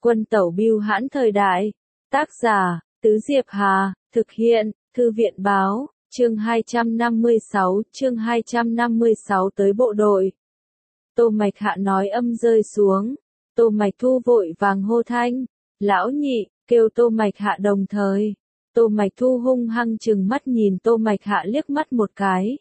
Quân tẩu bưu hãn thời đại. Tác giả, Tứ Diệp Hà, thực hiện, Thư viện báo, chương 256 tới bộ đội. Tô Mạch Hạ nói âm rơi xuống. Tô Mạch Thu vội vàng hô thanh, lão nhị, kêu Tô Mạch Hạ đồng thời. Tô Mạch Thu hung hăng trừng mắt nhìn Tô Mạch Hạ liếc mắt một cái.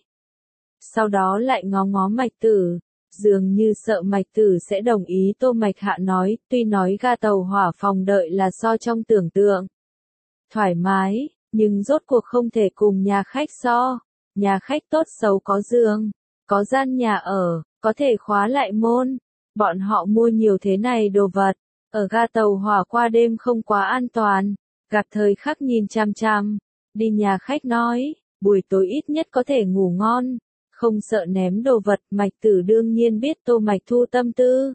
Sau đó lại ngó ngó Mạch Tử, dường như sợ Mạch Tử sẽ đồng ý. Tô Mạch Hạ nói, tuy nói ga tàu hỏa phòng đợi là so trong tưởng tượng thoải mái, nhưng rốt cuộc không thể cùng nhà khách so. Nhà khách tốt xấu có giường, có gian nhà ở, có thể khóa lại môn. Bọn họ mua nhiều thế này đồ vật, ở ga tàu hỏa qua đêm không quá an toàn, gặp thời khắc nhìn chằm chằm. Đi nhà khách nói, buổi tối ít nhất có thể ngủ ngon, không sợ ném đồ vật. Mạch Tử đương nhiên biết Tô Mạch Thu tâm tư.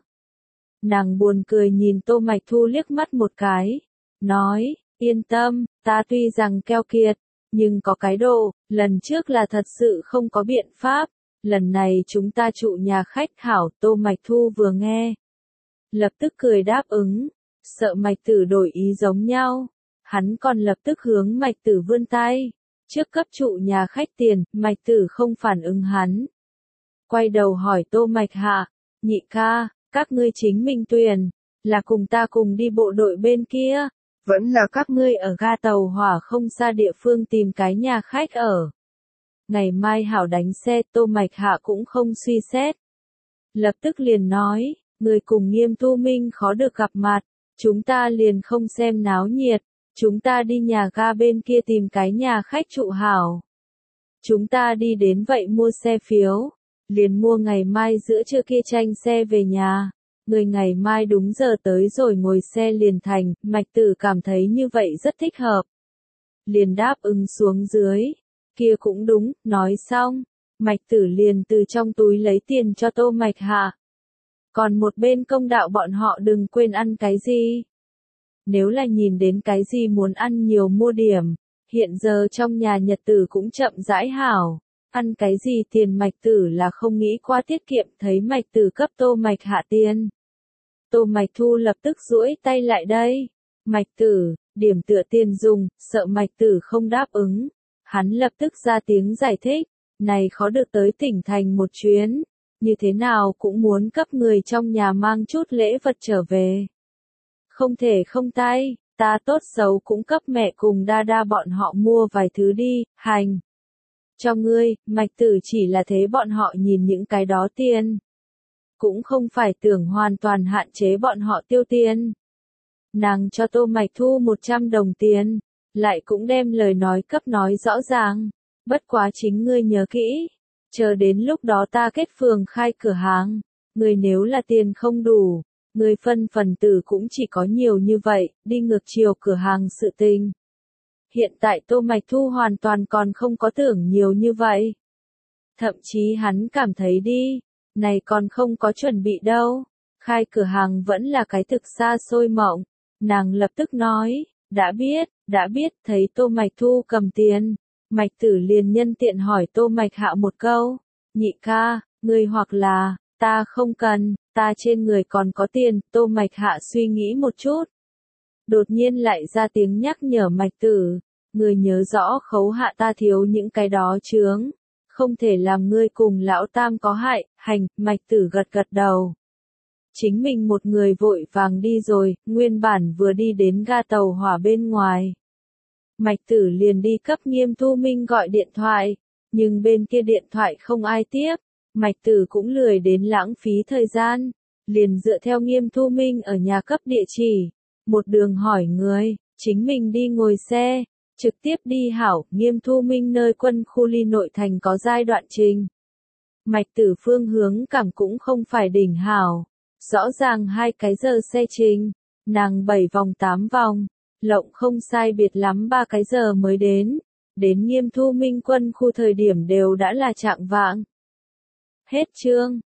Nàng buồn cười nhìn Tô Mạch Thu liếc mắt một cái, nói, yên tâm, ta tuy rằng keo kiệt, nhưng có cái độ, lần trước là thật sự không có biện pháp, lần này chúng ta trụ nhà khách hảo. Tô Mạch Thu vừa nghe, lập tức cười đáp ứng, sợ Mạch Tử đổi ý giống nhau, hắn còn lập tức hướng Mạch Tử vươn tay, trước cấp trụ nhà khách tiền. Mạch Tử không phản ứng hắn, quay đầu hỏi Tô Mạch Hạ, nhị ca, các ngươi chính mình tuyển, là cùng ta cùng đi bộ đội bên kia, vẫn là các ngươi ở ga tàu hỏa không xa địa phương tìm cái nhà khách ở. Ngày mai hảo đánh xe. Tô Mạch Hạ cũng không suy xét, lập tức liền nói, người cùng Nghiêm Thu Minh khó được gặp mặt, chúng ta liền không xem náo nhiệt, chúng ta đi nhà ga bên kia tìm cái nhà khách trụ hảo. Chúng ta đi đến vậy mua xe phiếu, liền mua ngày mai giữa trưa kia tranh xe về nhà. Người ngày mai đúng giờ tới rồi ngồi xe liền thành. Mạch Tử cảm thấy như vậy rất thích hợp, liền đáp ứng xuống dưới. Kia cũng đúng. Nói xong, Mạch Tử liền từ trong túi lấy tiền cho Tô Mạch Hạ. Còn một bên công đạo bọn họ đừng quên ăn cái gì. Nếu là nhìn đến cái gì muốn ăn nhiều mua điểm, hiện giờ trong nhà nhật tử cũng chậm rãi hảo. Ăn cái gì tiền Mạch Tử là không nghĩ qua tiết kiệm. Thấy Mạch Tử cấp Tô Mạch Hạ tiền, Tô Mạch Thu lập tức duỗi tay lại đây. Mạch Tử, điểm tựa tiền dùng. Sợ Mạch Tử không đáp ứng, hắn lập tức ra tiếng giải thích, này khó được tới tỉnh thành một chuyến, như thế nào cũng muốn cấp người trong nhà mang chút lễ vật trở về. Không thể không tay, ta tốt xấu cũng cấp mẹ cùng đa đa bọn họ mua vài thứ đi. Hành cho ngươi. Mạch Tử chỉ là thế bọn họ nhìn những cái đó tiền, cũng không phải tưởng hoàn toàn hạn chế bọn họ tiêu tiền. Nàng cho Tô Mạch Thu 100 đồng tiền, lại cũng đem lời nói cấp nói rõ ràng, bất quá chính ngươi nhớ kỹ, chờ đến lúc đó ta kết phường khai cửa hàng, ngươi nếu là tiền không đủ, ngươi phân phần tử cũng chỉ có nhiều như vậy. Đi ngược chiều cửa hàng sự tình. Hiện tại Tô Mạch Thu hoàn toàn còn không có tưởng nhiều như vậy. Thậm chí hắn cảm thấy đi, này còn không có chuẩn bị đâu, khai cửa hàng vẫn là cái thực xa xôi mộng. Nàng lập tức nói, đã biết. Thấy Tô Mạch Thu cầm tiền, Mạch Tử liền nhân tiện hỏi Tô Mạch Hạ một câu, nhị ca, ngươi hoặc là, ta không cần, ta trên người còn có tiền. Tô Mạch Hạ suy nghĩ một chút, đột nhiên lại ra tiếng nhắc nhở Mạch Tử, ngươi nhớ rõ khấu hạ ta thiếu những cái đó chướng, không thể làm ngươi cùng lão tam có hại. Hành. Mạch Tử gật gật đầu, chính mình một người vội vàng đi rồi. Nguyên bản vừa đi đến ga tàu hỏa bên ngoài, Mạch Tử liền đi cấp Nghiêm Thu Minh gọi điện thoại, nhưng bên kia điện thoại không ai tiếp. Mạch Tử cũng lười đến lãng phí thời gian, liền dựa theo Nghiêm Thu Minh ở nhà cấp địa chỉ, một đường hỏi người, chính mình đi ngồi xe, trực tiếp đi hảo. Nghiêm Thu Minh nơi quân khu ly nội thành có giai đoạn trình. Mạch Tử phương hướng cảm cũng không phải đỉnh hảo, rõ ràng 2 cái giờ xe trình, nàng 7 vòng 8 vòng, lộng không sai biệt lắm 3 cái giờ mới đến. Đến Nghiêm Thu Minh quân khu thời điểm đều đã là chạng vạng. Hết chương.